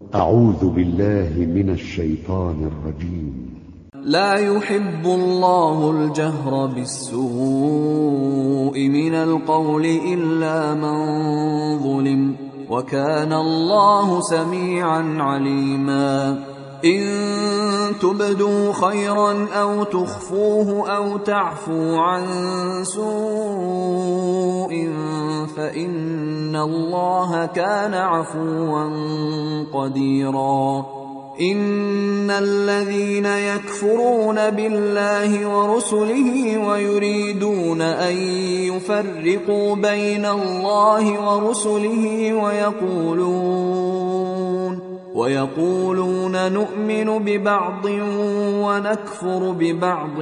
أعوذ بالله من الشيطان الرجيم. لا يحب الله الجهر بالسوء من القول إلا من ظلم، وكان الله سميعا عليما. إن تبدوا خيرا أو تخفوه أو تعفو عن سوء فإن الله كان عفوا قديرا. إن الذين يكفرون بالله ورسله ويريدون أن يفرقوا بين الله ورسله ويقولون نؤمن ببعض ونكفر ببعض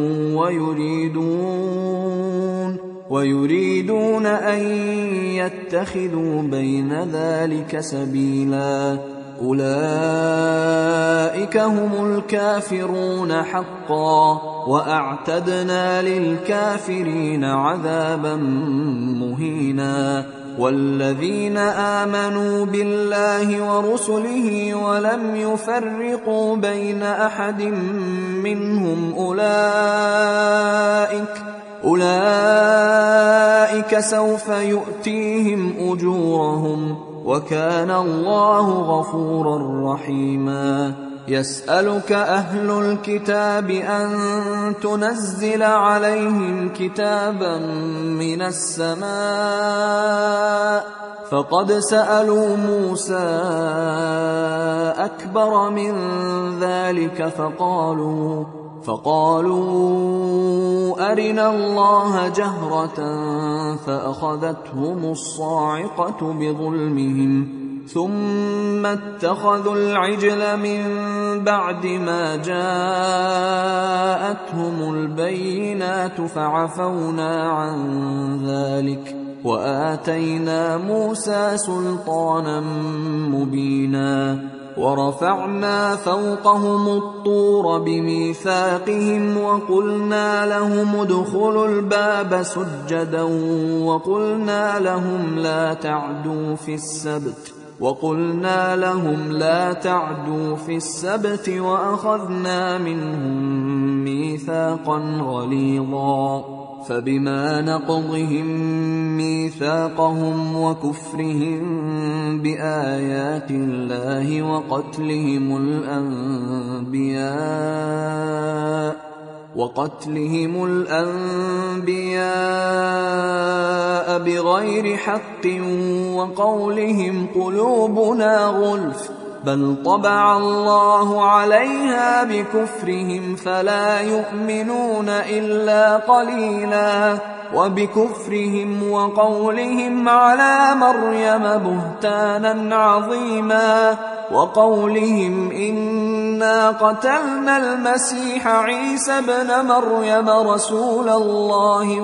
ويريدون أن يتخذوا بين ذلك سبيلا. أولئك هم الكافرون حقا، وأعتدنا للكافرين عذابا مهينا. والذين آمنوا بالله ورسله ولم يفرقوا بين أحد منهم أولئك سوف يؤتيهم أجورهم، وكان الله غفورا رحيما. يسألك أهل الكتاب أن تنزل عليهم كتابا من السماء، فقد سألوا موسى أكبر من ذلك فقالوا أرنا الله جهرة فأخذتهم الصاعقة بظلمهم، ثم اتخذوا العجل من بعد ما جاءتهم البينات فعفونا عن ذلك وآتينا موسى سلطانا مبينا. ورفعنا فوقهم الطور بميثاقهم وقلنا لهم ادخلوا الباب سجدا وقلنا لهم لا تعدوا في السبت وأخذنا منهم ميثاقا غليظا. فبما نقضهم ميثاقهم وكفرهم بآيات الله وقتلهم الأنبياء بغير حق وقولهم قلوبنا غلف، بل طبع الله عليها بكفرهم فلا يؤمنون إلا قليلا. وبكفرهم وقولهم على مريم بهتانا عظيما، وقولهم إنا قتلنا المسيح عيسى ابن مريم رسول الله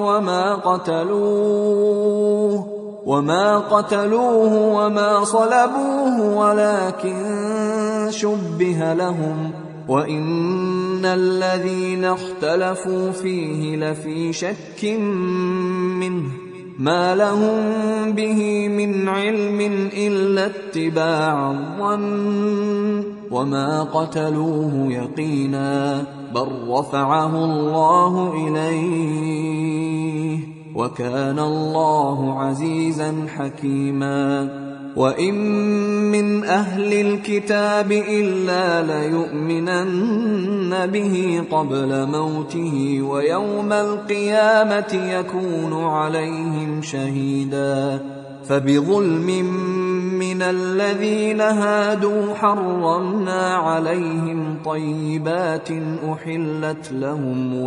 وما قتلوه وما صلبوه ولكن شبه لهم، وإن الذين اختلفوا فيه لفي شك منه، ما لهم به من علم إلا اتباع الظن، وما قتلوه يقينا، بل رفعه الله إليه، وكان الله عزيزا حكيما. وإن من أهل الكتاب إلا ليؤمنن به قبل موته ويوم القيامة يكون عليهم شهيدا. فبظلم من الذين هادوا حرمنا عليهم طيبات أحلت لهم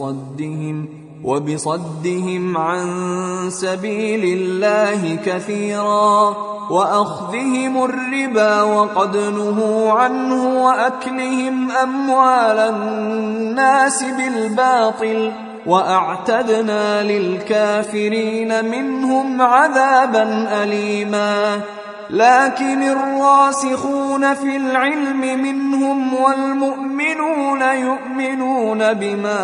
وبصدهم عن سبيل الله كثيرا، وأخذهم الربا وقد نهوا عنه وأكلهم أموال الناس بالباطل، وأعتدنا للكافرين منهم عذابا أليما. لكن الراسخون في العلم منهم والمؤمنون يؤمنون بما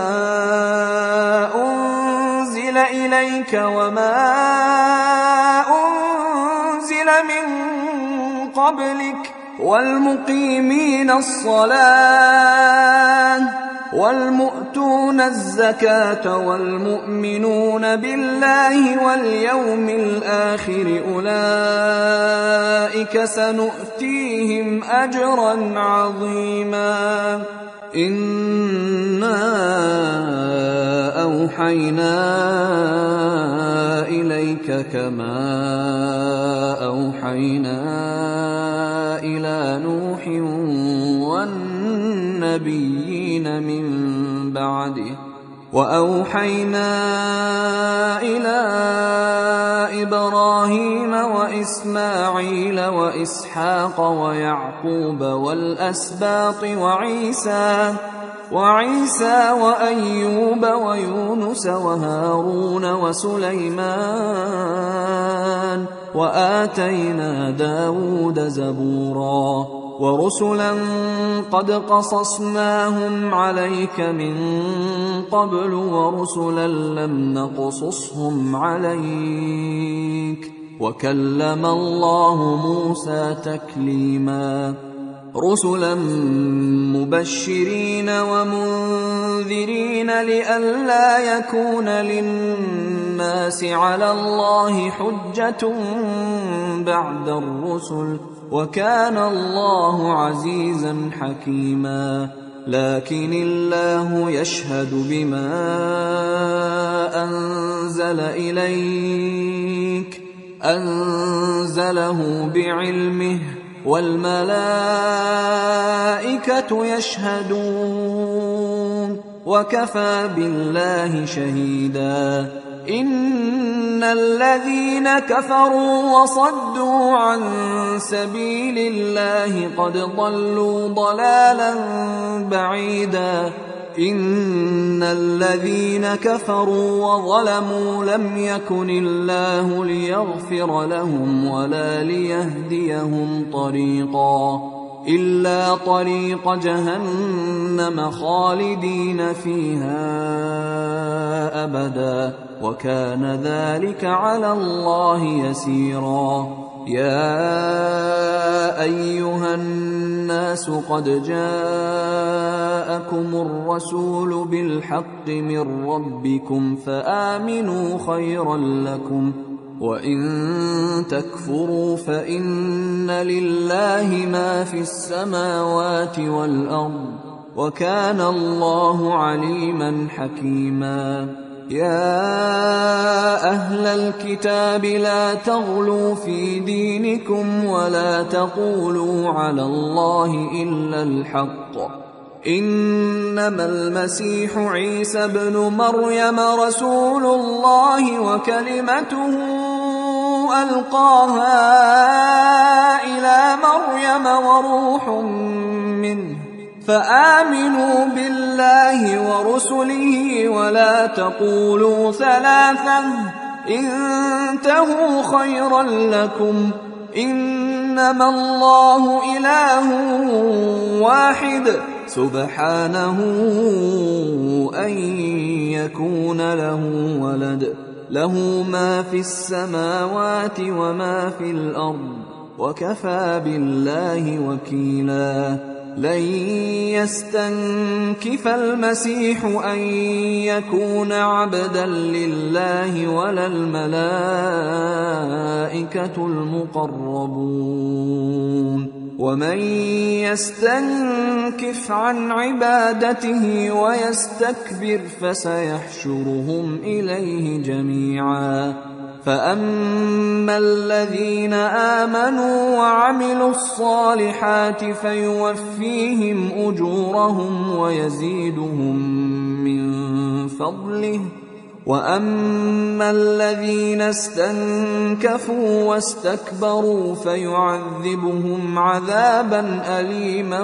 أنزل إليك وما أنزل من قبلك والمقيمين الصلاة والمؤتون الزكاة والمؤمنون بالله واليوم الآخر أولئك سنؤتيهم أجرا عظيما. إنا أوحينا إليك كما أوحينا إلى نوح والنبيين من بعده وأوحينا إلى إبراهيم وإسماعيل وإسحاق ويعقوب والأسباط وعيسى وأيوب ويونس وهارون وسليمان وآتينا داود زبورا ورسلا قد قصصناهم عليك من قبل ورسلا لم نقصصهم عليك وكلم الله موسى تكليما. رسلا مبشرين ومنذرين لئلا يكون للناس على الله حجة بعد الرسل وكان الله عزيزا حكيما. لكن الله يشهد بما أنزل إليك أنزله بعلمه والملائكة يشهدون وكفى بالله شهيدا. إن الذين كفروا وصدوا عن سبيل الله قد ضلوا ضلالا بعيدا. إن الذين كفروا وظلموا لم يكن الله ليغفر لهم ولا ليهديهم طريقا إلا طريق جهنم خالدين فيها أبدا وكان ذلك على الله يسيرا. يا أيها الناس قد جاءكم الرسول بالحق من ربكم فآمنوا خيرا لكم وإن تكفروا فإن لله ما في السماوات والأرض وكان الله عليما حكيما. يا أهل الكتاب لا تغلوا في دينكم ولا تقولوا على الله إلا الحق إنما المسيح عيسى بن مريم رسول الله وكلمته ألقاها إلى مريم وروح منه فآمنوا بالله ورسله ولا تقولوا ثلاثة انتهوا خيرا لكم إنما الله إله واحد سبحانه أن يكون له ولد له ما في السماوات وما في الأرض وكفى بالله وكيلا. لن يستنكف المسيح أن يكون عبدا لله ولا الملائكة المقربون ومن يستنكف عن عبادته ويستكبر فسيحشرهم إليه جميعا. فأما الذين آمنوا وعملوا الصالحات فيوفيهم أجورهم ويزيدهم من فضله وأما الذين استنكفوا واستكبروا فيعذبهم عذابا أليما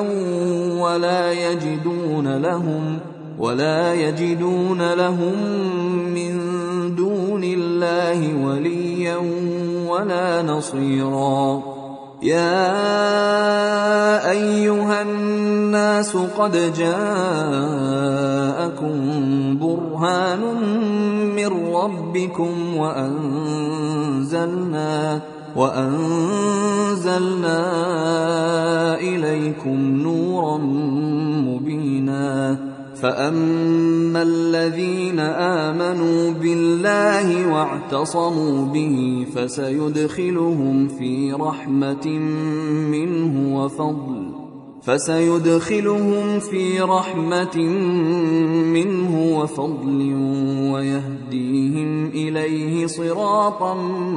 ولا يجدون لهم من دون الله وليا ولا نصيرا. يا أيها الناس قد جاءكم برهان من ربكم وأنزلنا فأما الذين آمنوا بالله واعتصموا به فسيدخلهم في رحمة منه وفضل ويهديهم إليه صراطا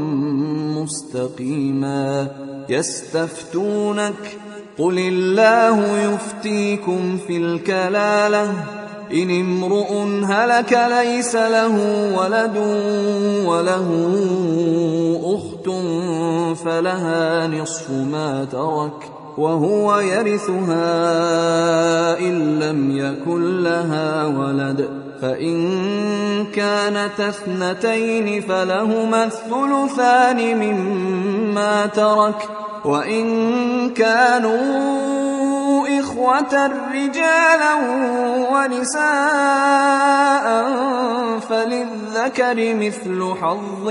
مستقيما. يستفتونك قل الله يفتيكم في الكلالة إن امرؤ هلك ليس له ولد وله أخت فلها نصف ما ترك وهو يرثها إن لم يكن لها ولد، فإن كانت اثنتين فلهما الثلثان مما ترك، وإن كانوا إخوة رجالا ونساء فللذكر مثل حظ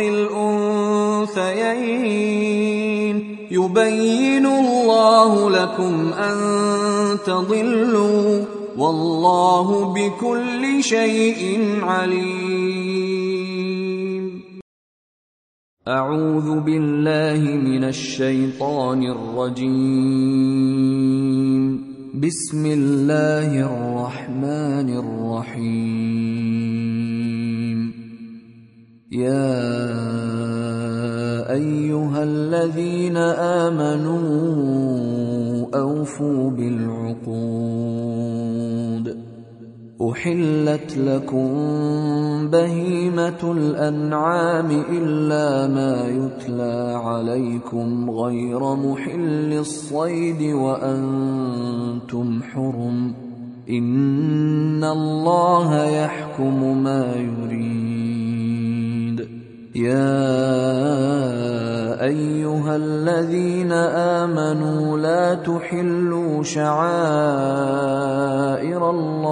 الأنثيين. يبين الله لكم أن تضلوا والله بكل شيء عليم. أعوذ بالله من الشيطان الرجيم. بسم الله الرحمن الرحيم. يا أيها الذين آمنوا أوفوا بالعقود. أحلت لكم بهيمة الأنعام إلا ما يتلى عليكم غير محل الصيد وأنتم حرم، إن الله يحكم ما يريد. يا أيها الذين آمنوا لا تحلوا شعائر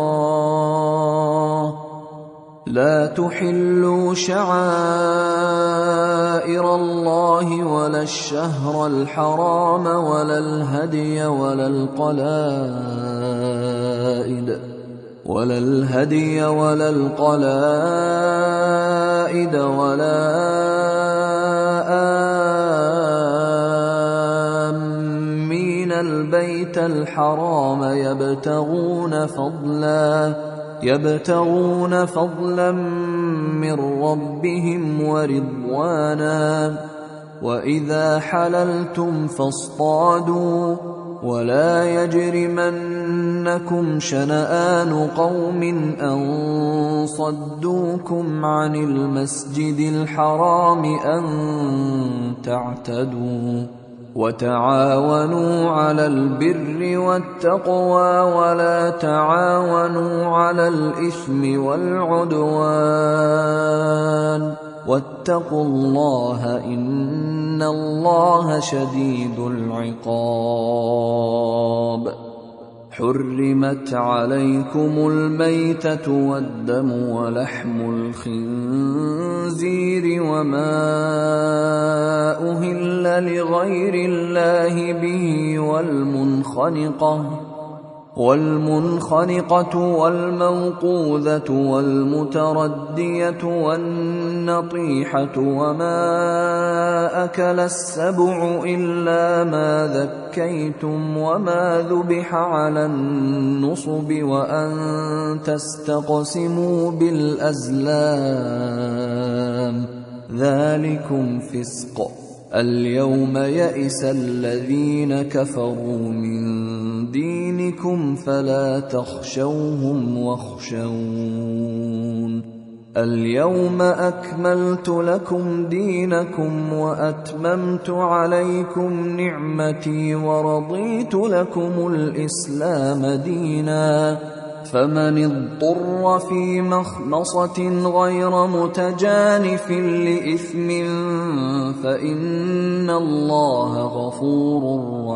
الله ولا الشهر الحرام ولا الهدي ولا القلائد ولا آمين البيت الحرام يبتغون فضلا من ربهم ورضوانا. وإذا حللتم فاصطادوا ولا يجرمنكم شنآن قوم أن صدوكم عن المسجد الحرام أن تعتدوا. وتعاونوا على البر والتقوى ولا تعاونوا على الإثم والعدوان، واتقوا الله إن الله شديد العقاب. حرمت عليكم الميتة والدم ولحم الخنزير وما أهل لغير الله به والمنخنقة والموقوذة والمتردية والنطيحة وما أكل السبع إلا ما ذكيتم وما ذبح على النصب وأن تستقسموا بالأزلام، ذلكم فسق. اليوم يئس الذين كفروا من دينكم فلا تخشوهم واخشون. اليوم أكملت لكم دينكم وأتممت عليكم نعمتي ورضيت لكم الإسلام دينا. فمن اضطر في مخمصة غير متجانف لإثم فإن الله غفور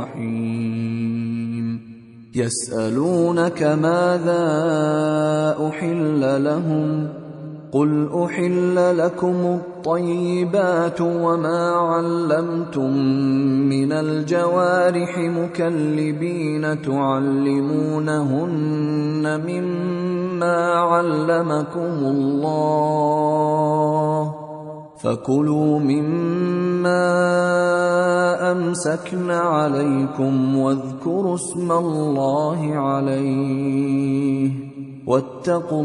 رحيم. يسألونك ماذا أحل لهم قل أحل لكم الطيبات وما علمتم من الجوارح مكلبين تعلمونهن مما علمكم الله فكلوا مما أمسكن عليكم واذكروا اسم الله عليه واتقوا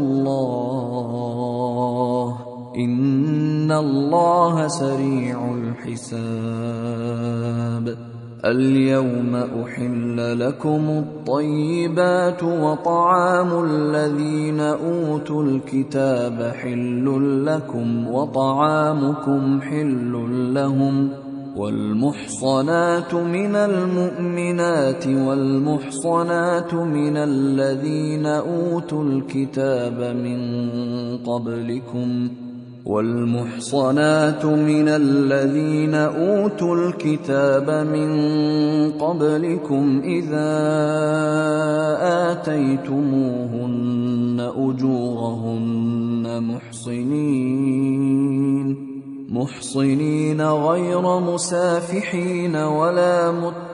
الله إن الله سريع الحساب اليوم أحل لكم الطيبات وطعام الذين أوتوا الكتاب حل لكم وطعامكم حل لهم والمحصنات من المؤمنات والمحصنات من الذين أوتوا الكتاب من قبلكم إذا آتيتموهن أجورهن محصنين غير مسافحين ولا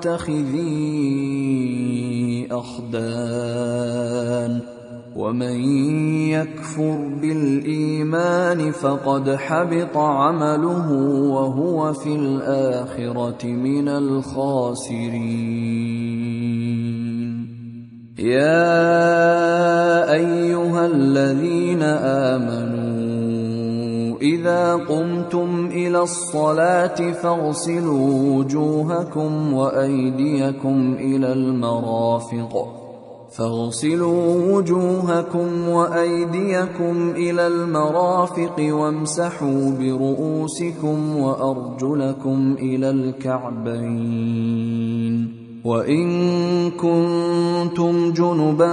متخذي أخدان ومن يكفر بالإيمان فقد حبط عمله وهو في الآخرة من الخاسرين يا أيها الذين آمنوا إذا قمتم إلى الصلاة فاغسلوا وجوهكم وأيديكم إلى المرافق وامسحوا برؤوسكم وأرجلكم إلى الكعبين وإن كنتم جنبا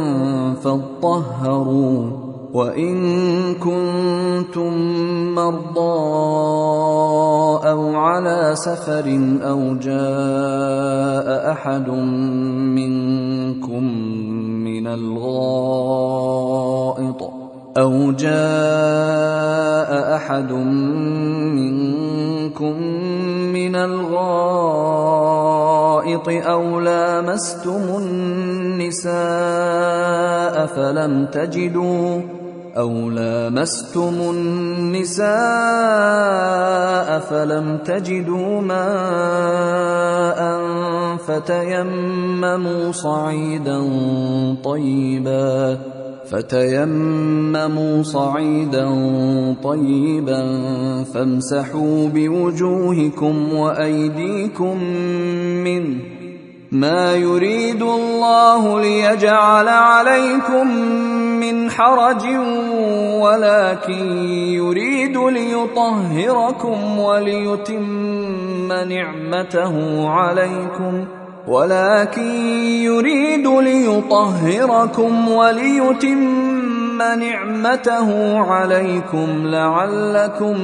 فاطهروا وإن كنتم مرضى أو على سفر أو جاء أحد منكم من الغائط أو لامستم النساء فلم تجدوا ماء فتيمموا صعيدا طيبا فامسحوا بوجوهكم وأيديكم منه ما يريد الله ليجعل عليكم من حرج ولكن يريد ليطهركم وليتم نعمته عليكم لعلكم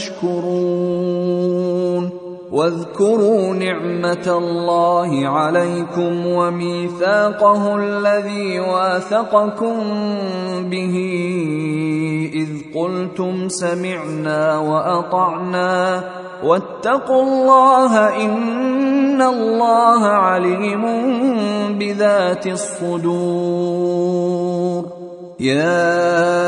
تشكرون واذكروا نعمة الله عليكم وميثاقه الذي واثقكم به إذ قلتم سمعنا وأطعنا واتقوا الله إن الله عليم بذات الصدور يا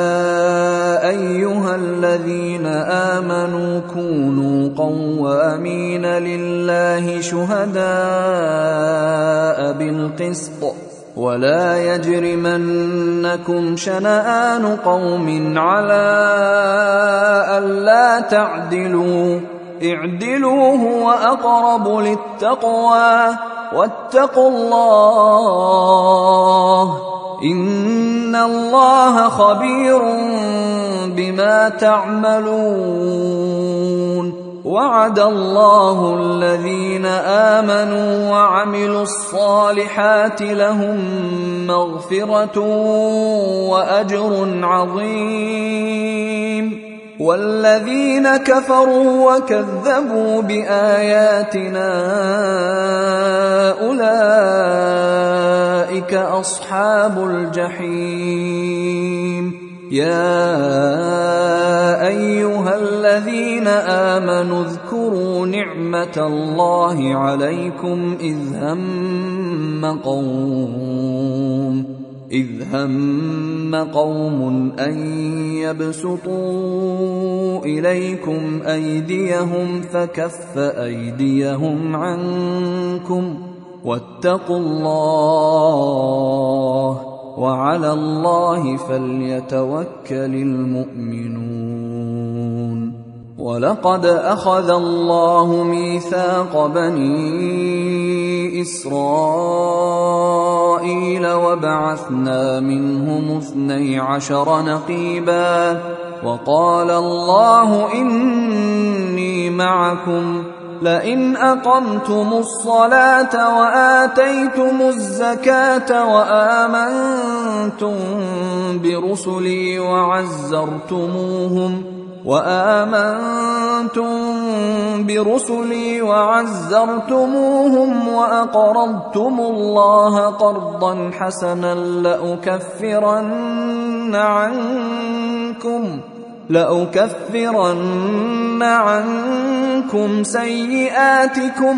أيها الذين آمنوا كونوا قوامين لله شهداء بالقسط ولا يجرمنكم شنآن قوم على ألا تعدلوا اعدلوا هو أقرب للتقوى واتقوا الله إن الله خبير بما تعملون وعد الله الذين آمنوا وعملوا الصالحات لهم مغفرة وأجر عظيم والذين كفروا وكذبوا بآياتنا أولئك أصحاب الجحيم يا أيها الذين الذين آمنوا اذكروا نعمة الله عليكم إذ هم قوم أن يبسطوا إليكم أيديهم فكف أيديهم عنكم واتقوا الله وعلى الله فليتوكل المؤمنون. ولقد أخذ الله ميثاق بني إسرائيل وبعثنا منهم 12 نقيبا وقال الله إني معكم لئن أقمتم الصلاة وآتيتم الزكاة وآمنتم برسلي وعزرتموهم وأقرضتم الله قرضا حسنا لأكفرن عنكم سيئاتكم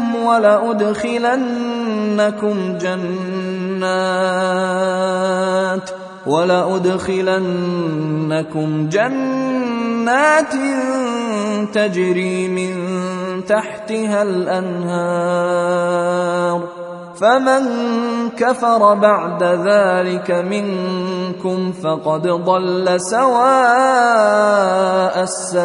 ولأدخلنكم جنات تجري من تحتها الأنهار فمن كفر بعد ذلك منكم فقد ضل سواء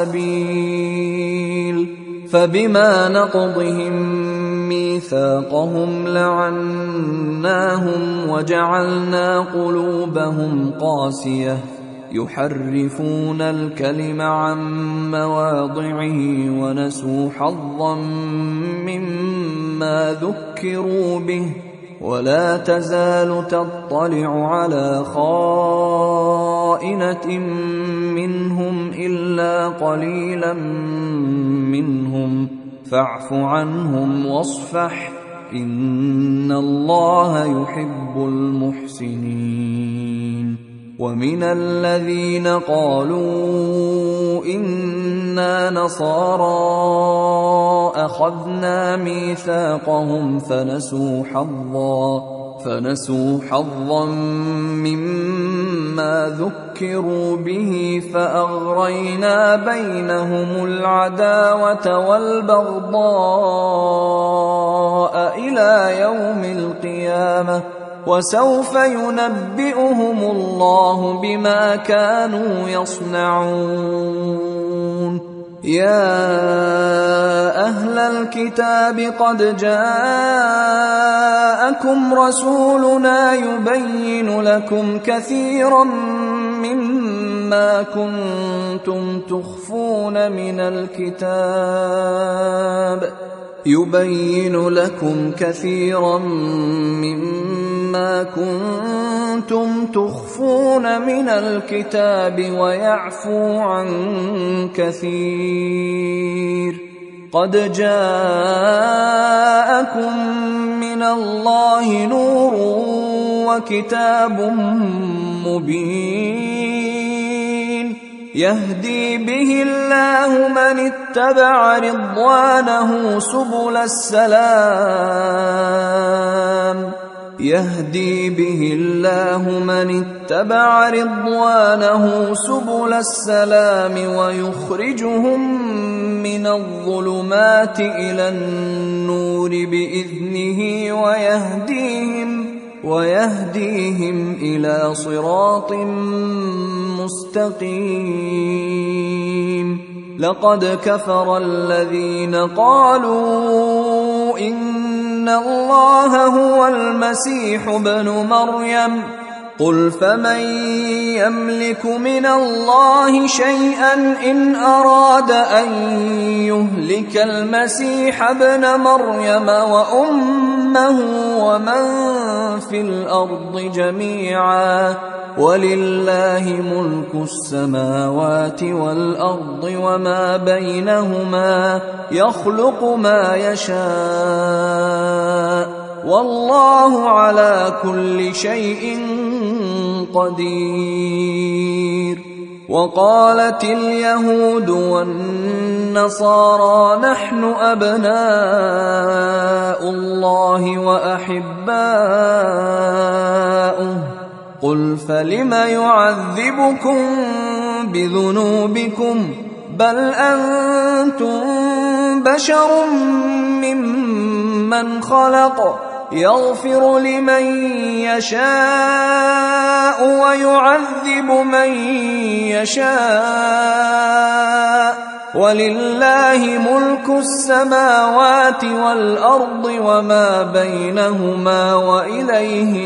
السبيل. فبما نقضهم ميثاقهم لعناهم وجعلنا قلوبهم قاسية يحرفون الكلم عن مواضعه ونسوا حظا مما ذكروا به ولا تزال تطلع على خائنة منهم إلا قليلا منهم فاعف عنهم واصفح إن الله يحب المحسنين. ومن الذين قالوا إنا نصارى أخذنا ميثاقهم فنسوا حظا مما ذكروا به فأغرينا بينهم العداوة والبغضاء إلى يوم القيامة وسوف ينبئهم الله بما كانوا يصنعون. يا أهل الكتاب قد جاءكم رسولنا يبين لكم كثيرا مما كنتم تخفون من الكتاب ويعفو عن كثير. قد جاءكم من الله نور وكتاب مبين يهدي به الله من اتبع رضوانه سبل السلام ويخرجهم من الظلمات إلى النور بإذنه ويهديهم إلى صراط مستقيم. لقد كفر الذين قالوا إن الله هو المسيح ابن مريم قل فمن يملك من الله شيئا إن أراد أن يهلك المسيح ابن مريم وأمه ومن في الأرض جميعا ولله ملك السماوات والأرض وما بينهما يخلق ما يشاء والله على كل شيء قدير. وقالت اليهود والنصارى نحن أبناء الله وأحباؤه قل فلم يعذبكم بذنوبكم بل أنتم بشر ممن خلق يغفر لمن يشاء ويعذب من يشاء ولله ملك السماوات والأرض وما بينهما وإليه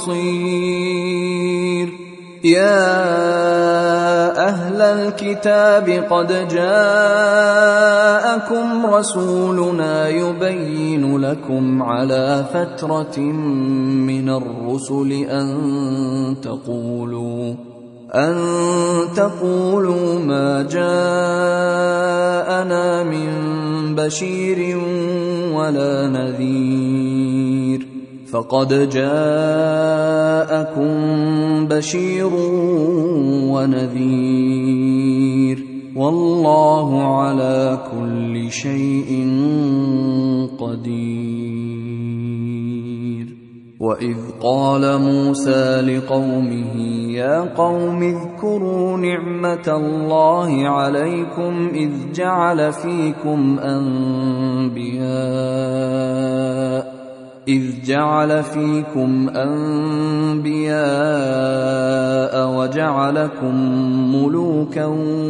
المصير يا أهل الكتاب قد جاءكم رسولنا يبين لكم على فترة من الرسل أن تقولوا ما جاءنا من بشير ولا نذير فقد جاءكم بشير ونذير والله على كل شيء قدير وإذ قال موسى لقومه يا قوم اذكروا نعمة الله عليكم إذ جعل فيكم أنبياء وجعلكم ملوكا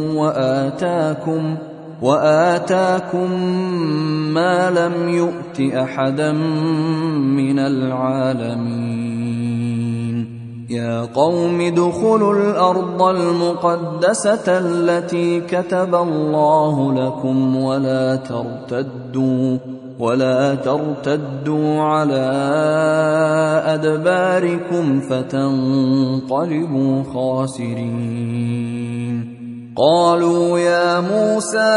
وآتاكم ما لم يؤت أحدا من العالمين يا قوم ادخلوا الأرض المقدسة التي كتب الله لكم ولا ترتدوا على أدباركم فتنقلبوا خاسرين قالوا يا موسى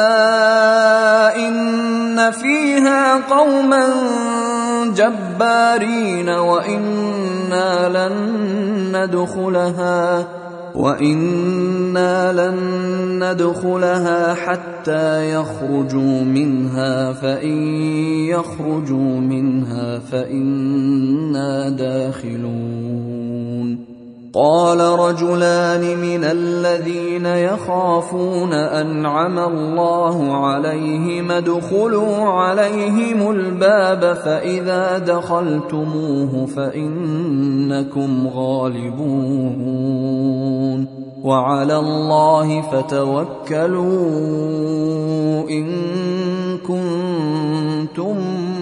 إن فيها قوما جبارين وإنا لن ندخلها حتى يخرجوا منها فإن يخرجوا منها فإنا داخلون قال رجلان من الذين يخافون أنعم الله عليهم ادخلوا عليهم الباب فإذا دخلتموه فإنكم غالبون وعلى الله فتوكلوا إن كنتم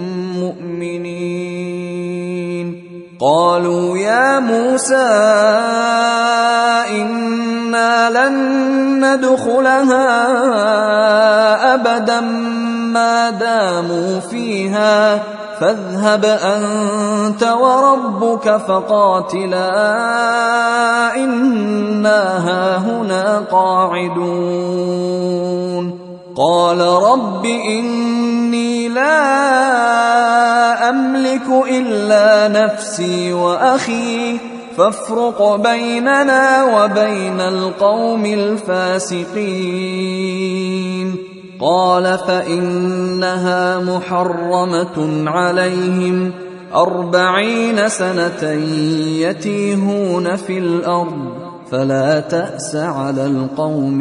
مؤمنين قالوا يا موسى إنا لن ندخلها أبدا ما داموا فيها فاذهب أنت وربك فقاتلا إنا هاهنا قاعدون قال رب إني لا أملك إلا نفسي وأخي فافرق بيننا وبين القوم الفاسقين قال فإنها محرمة عليهم 40 سنة يتيهون في الأرض فلا تأس على القوم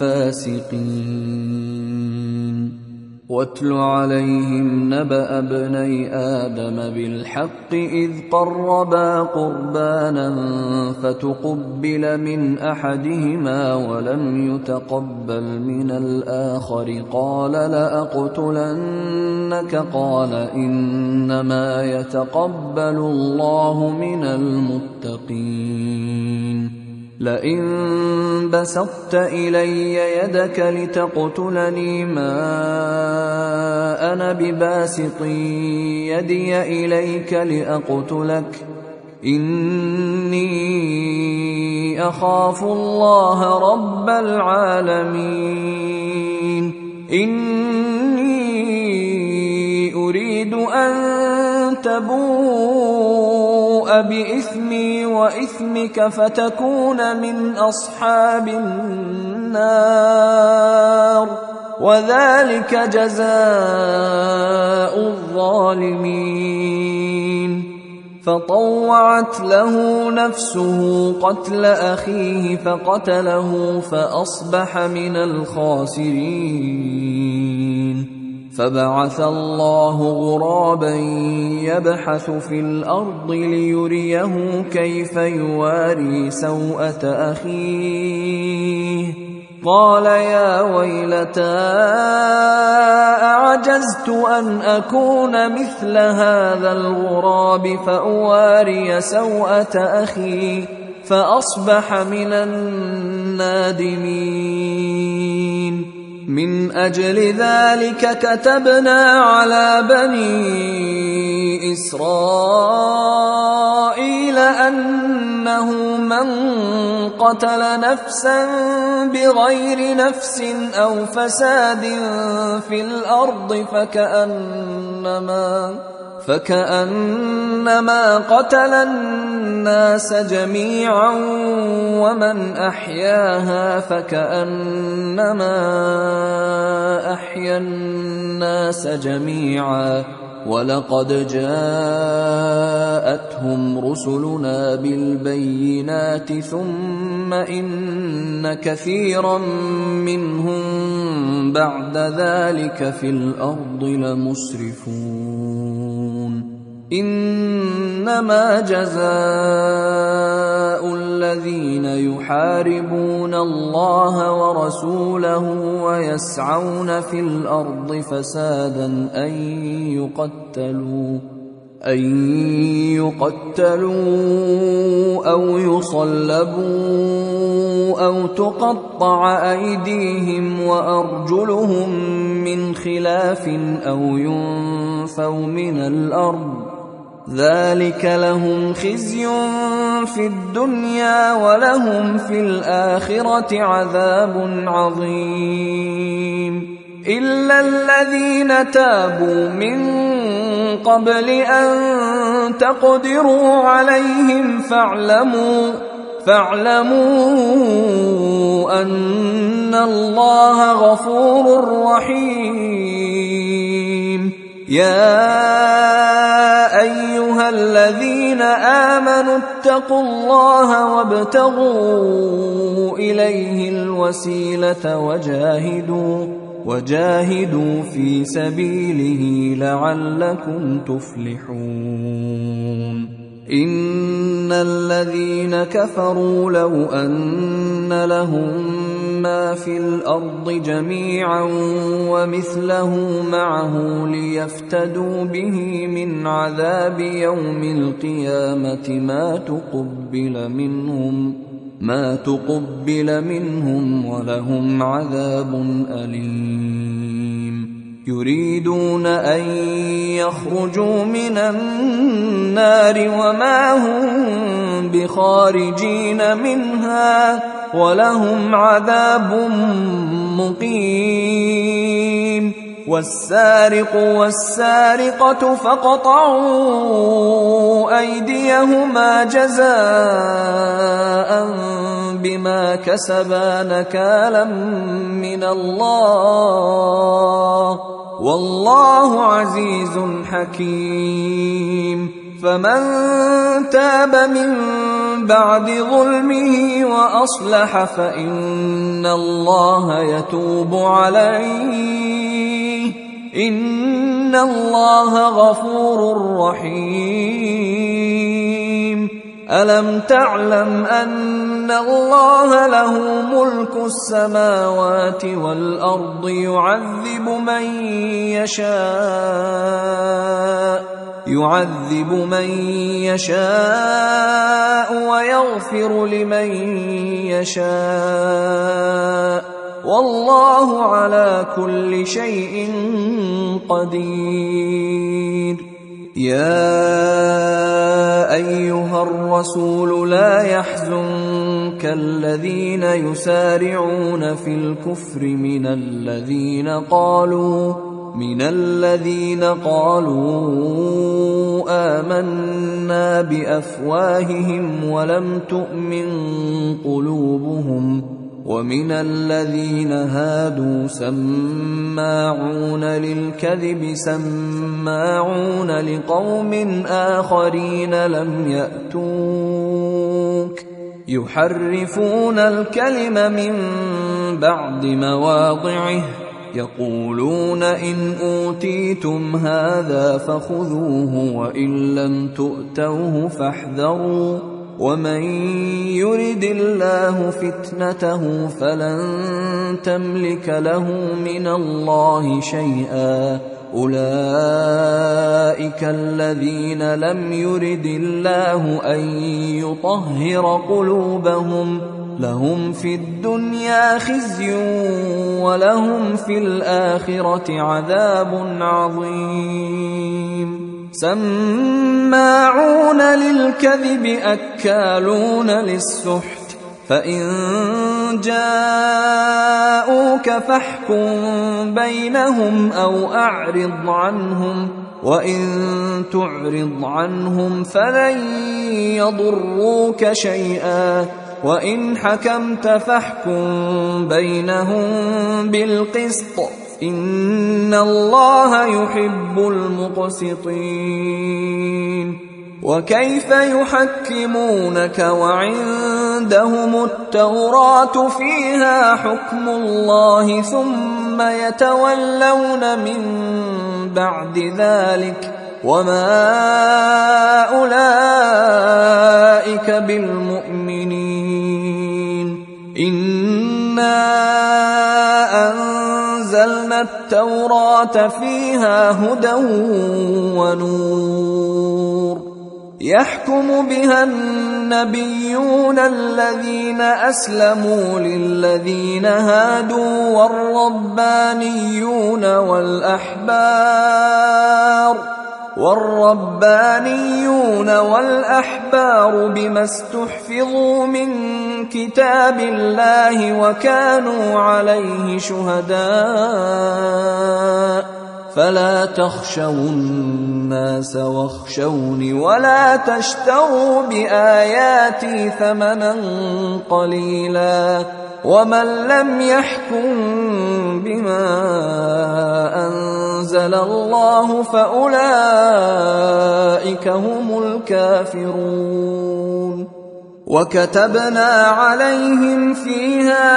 الفاسقين واتل عليهم نبأ ابني آدم بالحق إذ قربا قربانا فتقبل من أحدهما ولم يتقبل من الآخر قال لأقتلنك قال إنما يتقبل الله من المتقين لئن بسطت إلي يدك لتقتلني ما أنا بباسط يدي إليك لأقتلك إني أخاف الله رب العالمين إني أريد أن تبوء فيبوء بإثمي وإثمك فتكون من أصحاب النار، وذلك جزاء الظالمين. فطوعت له نفسه قتل أخيه فقتله فأصبح من الخاسرين. فبعث الله غرابا يبحث في الأرض ليريه كيف يواري سوءة أخيه، قال يا ويلتى أعجزت أن أكون مثل هذا الغراب فأواري سوءة أخي فأصبح من النادمين. من أجل ذلك كتبنا على بني إسرائيل أنه من قتل نفسا بغير نفس أو فساد في الأرض فكأنما قتل الناس جميعا، ومن أحياها فكأنما أحيا الناس جميعا. ولقد جاءتهم رسلنا بالبينات ثم إن كثيرا منهم بعد ذلك في الأرض لمسرفون. إنما جزاء الذين يحاربون الله ورسوله ويسعون في الأرض فسادا أن يقتلوا أو يصلبوا أو تقطع أيديهم وأرجلهم من خلاف أو ينفوا من الأرض، ذلك لهم خزي في الدنيا ولهم في الآخرة عذاب عظيم. إلا الذين تابوا من قبل أن تقدروا عليهم فاعلموا أن الله غفور رحيم. يا أيها الذين آمنوا اتقوا الله وابتغوا إليه الوسيلة وجاهدوا في سبيله لعلكم تفلحون. إن الذين كفروا لو أن لهم ما في الأرض جميعا ومثله معه ليفتدوا به من عذاب يوم القيامة ما تقبل منهم ولهم عذاب أليم. يريدون أن يخرجوا من النار وما هم بخارجين منها ولهم عذاب مقيم. والسارق والسارقة فاقطعوا أيديهما جزاء بما كسبا نكالا من الله، والله عزيز حكيم. فمن تاب من بعد ظلمه وأصلح فإن الله يتوب عليه، إن الله غفور رحيم. ألم تعلم أن الله له ملك السماوات والأرض يعذب من يشاء ويغفر لمن يشاء، والله على كل شيء قدير. يا أيها الرسول لا يحزنك الذين يسارعون في الكفر من الذين من الذين قالوا آمنا بأفواههم ولم تؤمن قلوبهم ومن الذين هادوا سماعون للكذب سماعون لقوم آخرين لم يأتوك يحرفون الكلم من بعد مواضعه يقولون إن أوتيتم هذا فخذوه وإن لم تؤتوه فاحذروا ومن يرد الله فتنته فلن تملك له من الله شيئا أولئك الذين لم يرد الله أن يطهر قلوبهم لهم في الدنيا خزي ولهم في الآخرة عذاب عظيم سماعون للكذب أكالون للسحت فإن جاءوك فاحكم بينهم أو أعرض عنهم وإن تعرض عنهم فلن يضروك شيئا وإن حكمت فاحكم بينهم بالقسط إن الله يحب المقسطين وكيف يحكمونك وعندهم التوراة فيها حكم الله ثم يتولون من بعد ذلك وما أولئك بالمؤمنين إنا أنزلنا التوراة فيها هدى ونور يحكم بها النبيون الذين أسلموا للذين هادوا والربانيون والأحبار بما استحفظوا من كتاب الله وكانوا عليه شهداء فلا تخشوا الناس واخشوني ولا تشتروا بآياتي ثمنا قليلا ومن لم يحكم بما أنزل الله فأولئك هم الكافرون وكتبنا عليهم فيها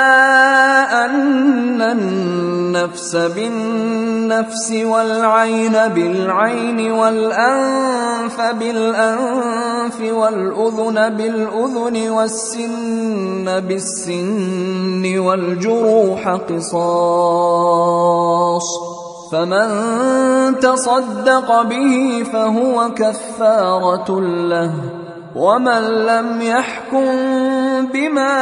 أن النفس بالنفس والعين بالعين والأنف بالأنف والأذن بالأذن والسن بالسن والجروح قصاص فمن تصدق به فهو كفارة له ومن لم يحكم بما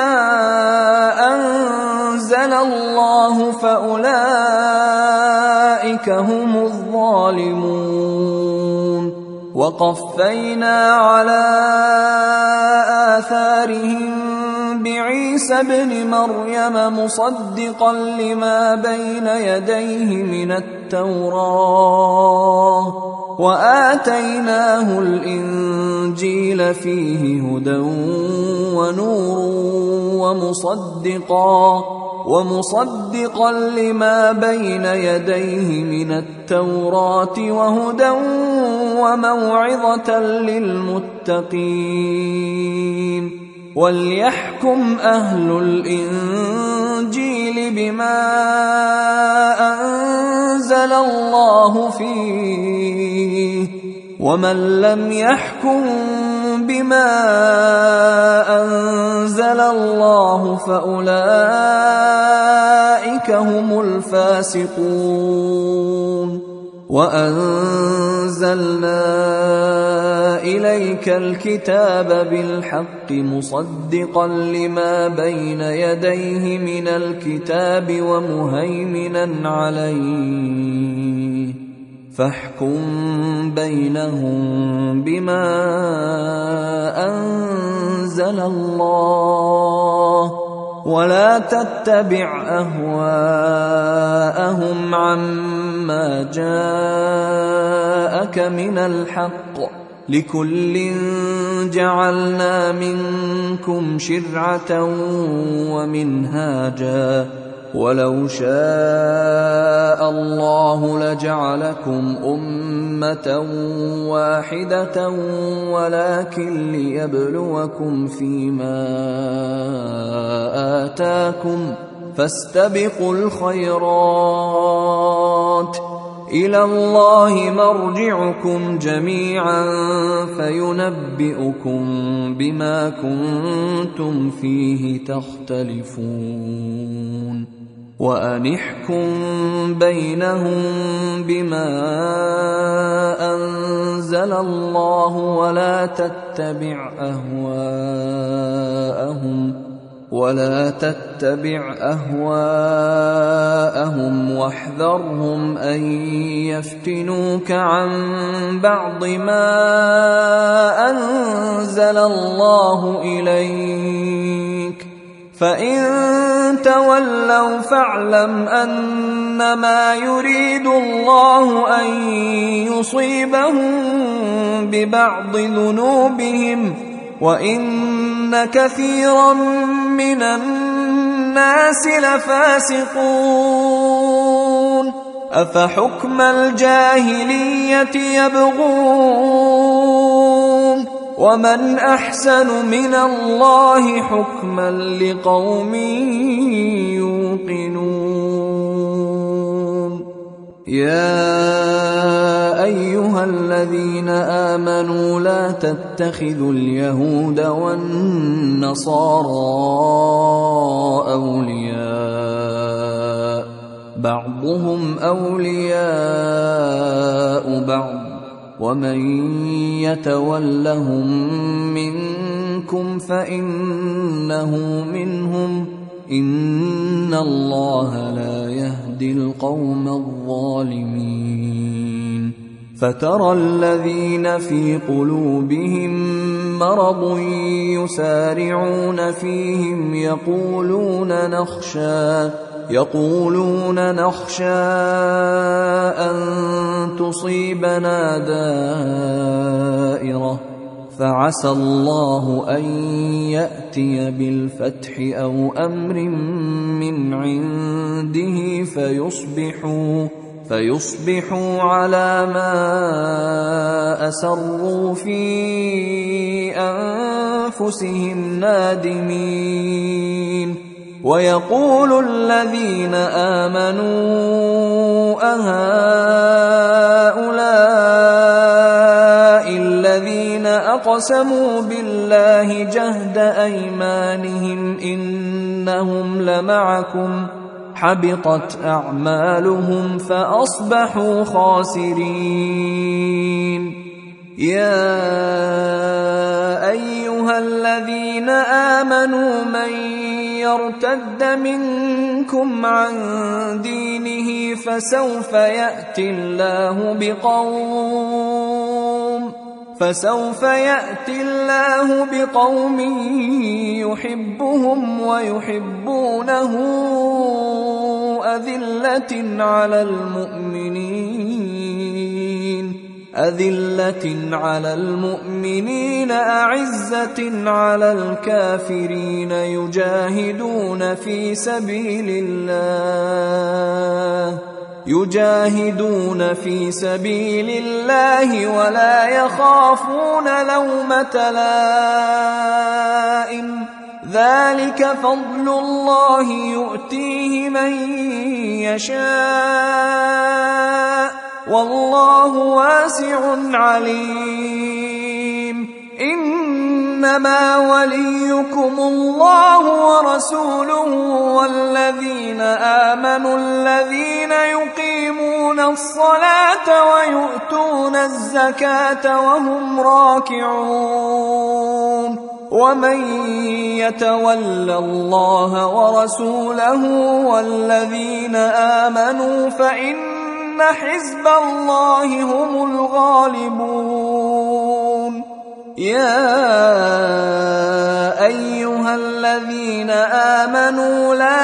أنزل الله فأولئك هم الظالمون وقفينا على آثارهم بعيسى ابن مريم مصدقا لما بين يديه من التوراة وآتيناه الإنجيل فيه هدى ونور ومصدقا لما بين يديه من التوراة وهدى وموعظة للمتقين وليحكم أهل الإنجيل بما أنزل الله فيه ومن لم يحكم بما أنزل الله فأولئك هم الفاسقون وأنزلنا إليك الكتاب بالحق مصدقا لما بين يديه من الكتاب ومهيمنا عليه فاحكم بينهم بما أنزل الله ولا تتبع أهواءهم عما جاءك من الحق، لكل جعلنا منكم شرعة ومنهاجا، ولو شاء الله لجعلكم أمة واحدة ولكن ليبلوكم فيما آتاكم، فاستبقوا الخيرات، إلى الله مرجعكم جميعا فينبئكم بما كنتم فيه تختلفون. وأنحكم بينهم بما أنزل الله ولا تتبع أهواءهم واحذرهم أن يفتنوك عن بعض ما أنزل الله إليك، فإن تولوا فاعلم أنما يريد الله أن يصيبهم ببعض ذنوبهم، وإن كثيرا من الناس لفاسقون. أفحكم الجاهلية يبغون، ومن أحسن من الله حكما لقوم يوقنون. يا أيها الذين آمنوا لا تتخذوا اليهود والنصارى أولياء، بعضهم أولياء بعض، ومن يتولهم منكم فإنه منهم، إن الله لا يهدي القوم الظالمين. فترى الذين في قلوبهم مرض يسارعون فيهم يقولون نخشى أن تصيبنا دائرة، فعسى الله أن يأتي بالفتح أو أمر من عنده فيصبحوا على ما أسروا في أنفسهم نادمين. ويقول الذين آمنوا أهؤلاء الذين أقسموا بالله جهد أيمانهم إنهم لمعكم حبطت أعمالهم فأصبحوا خاسرين. يا أيها الذين آمنوا من يرتد منكم عن دينه فسوف يأتي الله بقوم يحبهم ويحبونه أذلة على المؤمنين أعزة على الكافرين يجاهدون في سبيل الله ولا يخافون لومة لائم، ذلك فضل الله يؤتيه من يشاء والله واسع عليم. إنما وليكم الله ورسوله والذين آمنوا الذين يقيمون الصلاة ويؤتون الزكاة وهم راكعون. ومن يتول الله ورسوله والذين آمنوا فإن حزب الله هم الغالبون. يا أيها الذين آمنوا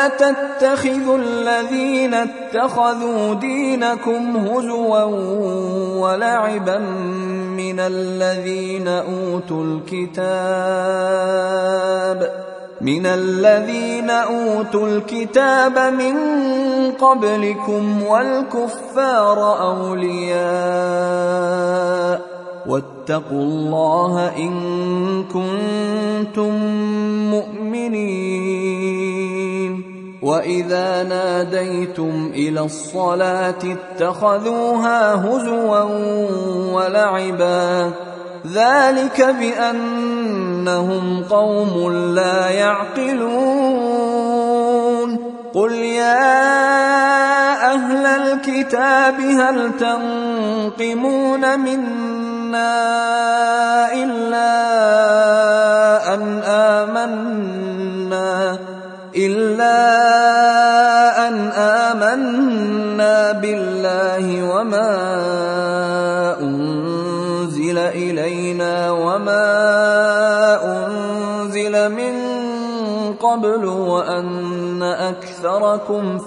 ولا تتخذوا الذين اتخذوا دينكم هزوا ولعبا من الذين أوتوا الكتاب من قبلكم والكفار أولياء واتقوا الله إن كنتم مؤمنين. وإذا ناديتم إلى الصلاة اتخذوها هزوا ولعبا ذلك بأنهم قوم لا يعقلون. قل يا أهل الكتاب هل تنقمون منا إلا أن آمنا بالله وما أنزل إلينا وما أنزل من قبل وأن أكثركم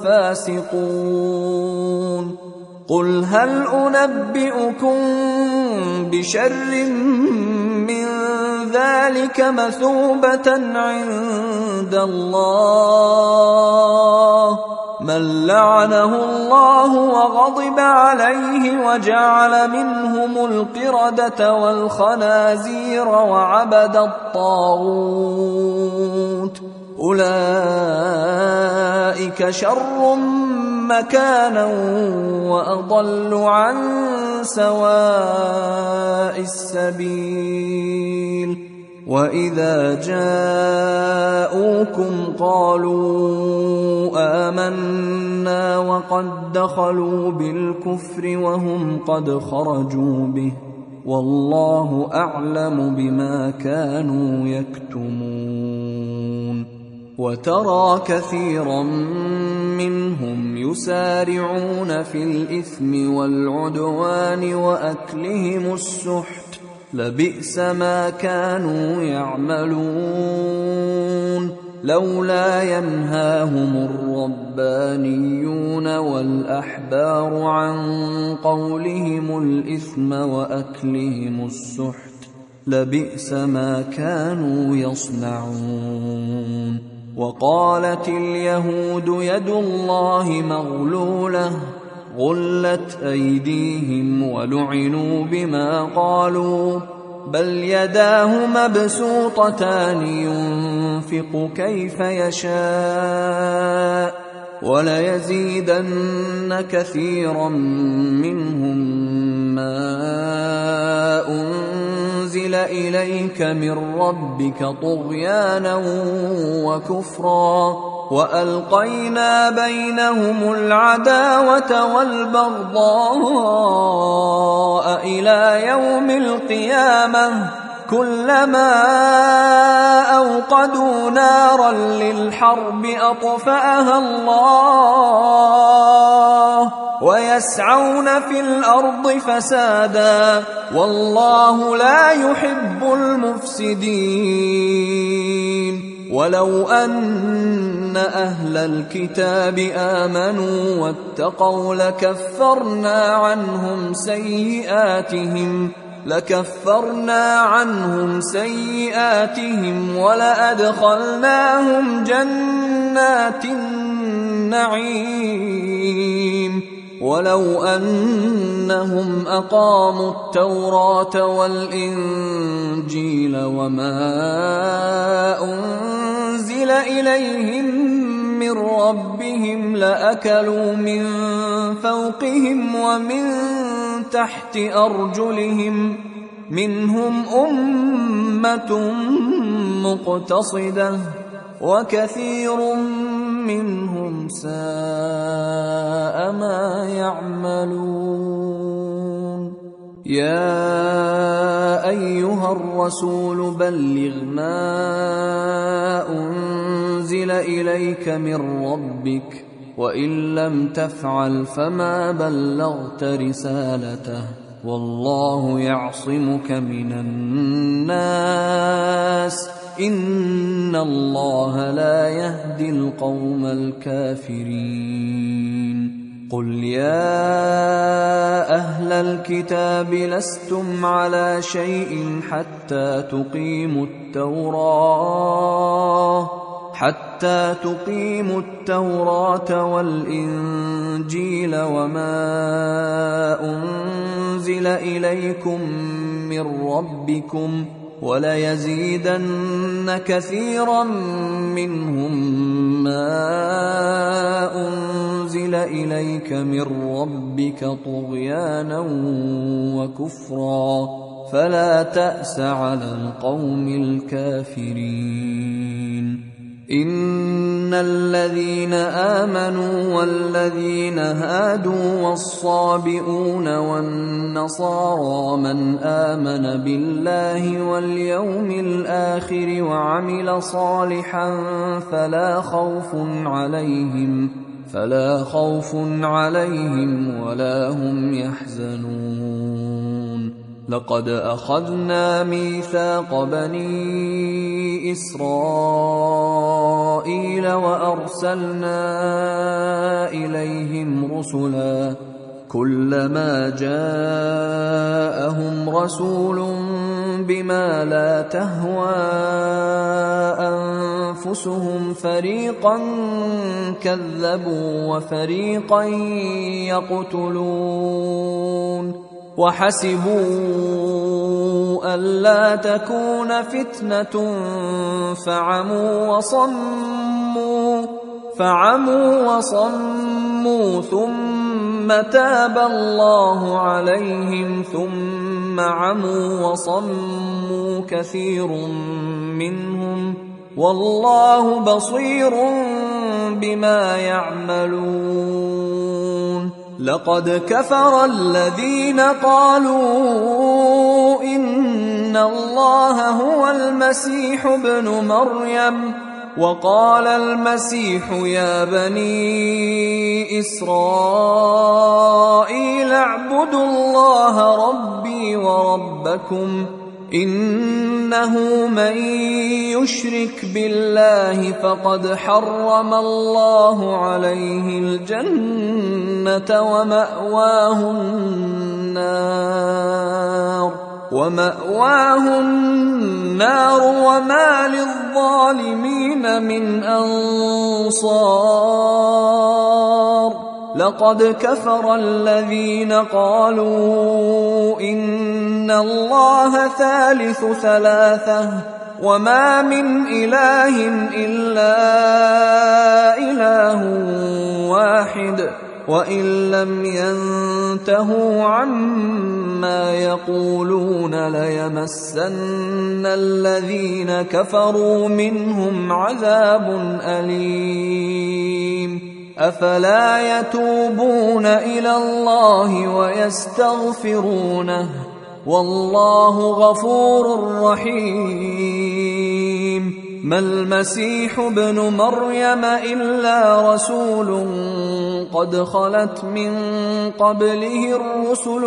فاسقون. قل هل أنبئكم بشر من ذلك مثوبة عند الله من لعنه الله وغضب عليه وجعل منهم القردة والخنازير وعبد الطاغوت أولئك شر مكانا وأضل عن سواء السبيل. وإذا جاءوكم قالوا آمنا وقد دخلوا بالكفر وهم قد خرجوا به والله أعلم بما كانوا يكتمون. وترى كثيرا منهم يسارعون في الإثم والعدوان وأكلهم السحت لبئس ما كانوا يعملون. لولا ينهاهم الربانيون والأحبار عن قولهم الإثم وأكلهم السحت لبئس ما كانوا يصنعون. وقالت اليهود يد الله مغلولة غلت أيديهم ولعنوا بما قالوا بل يداه مبسوطتان ينفق كيف يشاء وليزيدن كثيرا منهم ما أنزل إليك من ربك طغيانا وكفرا وألقينا بينهم العداوة والبغضاء إلى يوم القيامة كلما أوقدوا نارا للحرب أطفأها الله ويسعون في الأرض فسادا والله لا يحب المفسدين. ولو أن أهل الكتاب آمنوا واتقوا لكفرنا عنهم سيئاتهم ولأدخلناهم جنات النعيم. ولو أنهم أقاموا التوراة والإنجيل وما أنزل إليهم من ربهم لأكلوا من فوقهم ومن تحت أرجلهم منهم أمة مقتصدة وكثير منهم ساء ما يعملون. يا أيها الرسول بلغ ما أنزل إليك من ربك وإن لم تفعل فما بلغت رسالته والله يعصمك من الناس إن إن الله لا يهدي القوم الكافرين. قل يا أهل الكتاب لستم على شيء حتى تقيموا التوراة والإنجيل وما أنزل إليكم من ربكم وليزيدن كثيرا منهم ما أنزل إليك من ربك طغيانا وكفرا فلا تأس على القوم الكافرين. إن الذين آمنوا والذين هادوا والصابئون والنصارى من آمن بالله واليوم الآخر وعمل صالحا فلا خوف عليهم ولا هم يحزنون. لقد أخذنا ميثاق بني إسرائيل وأرسلنا إليهم رسلا كلما جاءهم رسول بما لا تهوى أنفسهم فريقا كذبوا وفريقا يقتلون وحسبوا ألا تكون فتنة فعموا وصموا ثم تاب الله عليهم ثم عموا وصموا كثير منهم والله بصير بما يعملون. لقد كفر الذين قالوا إن الله هو المسيح ابن مريم وقال المسيح يا بني إسرائيل اعبدوا الله ربي وربكم إنه من يشرك بالله فقد حرم الله عليه الجنة ومأواه النار وما للظالمين من أنصار. لقد كفر الذين قالوا إن الله ثالث ثلاثة وما من إله إلا إله واحد وإن لم ينتهوا عما يقولون ليمسن الذين كفروا منهم عذاب أليم. أفلا يتوبون إلى الله ويستغفرونه والله غفور رحيم. ما المسيح ابن مريم إلا رسول قد خلت من قبله الرسل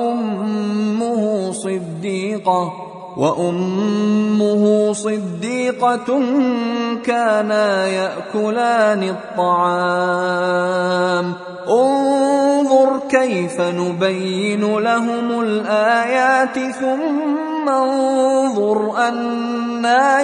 وأمه صديقة كانا يأكلان الطعام. انظر كيف نبين لهم الآيات ثم انظر أنى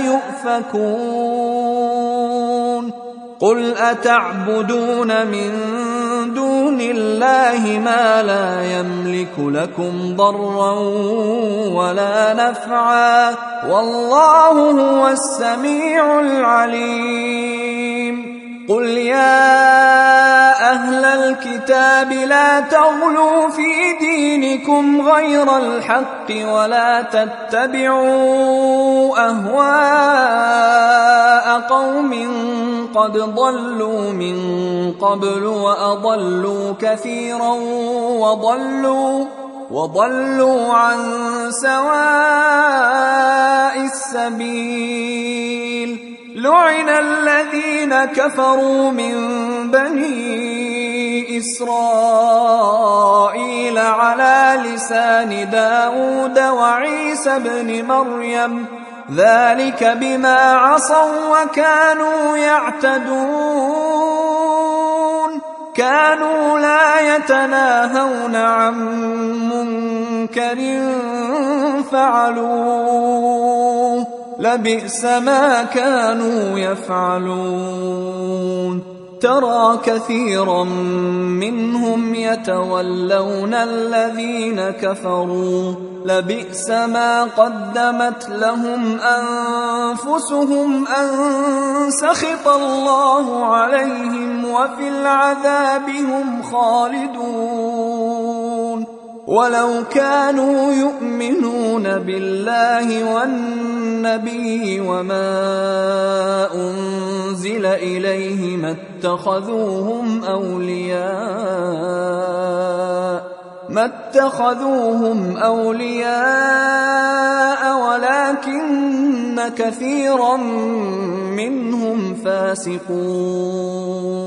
يؤفكون. قل أتعبدون من دون الله ما لا يملك لكم ضرا ولا نفعا والله هو السميع العليم. قل يا أهل الكتاب لا تغلوا في دينكم غير الحق ولا تتبعوا أهواء قوم قد ضلوا من قبل وأضلوا كثيرا وضلوا عن سواء السبيل. لعن الذين كفروا من بني إسرائيل على لسان داود وعيسى بن مريم ذلك بما عصوا وكانوا يعتدون كانوا لا يتناهون عن منكر فعلوه لبئس ما كانوا يفعلون ترى كثيرا منهم يتولون الذين كفروا لبئس ما قدمت لهم أنفسهم أن سخط الله عليهم وفي العذاب هم خالدون ولو كانوا يؤمنون بالله والنبي وما أنزل إليه ما اتخذوهم أولياء ولكن كثيرا منهم فاسقون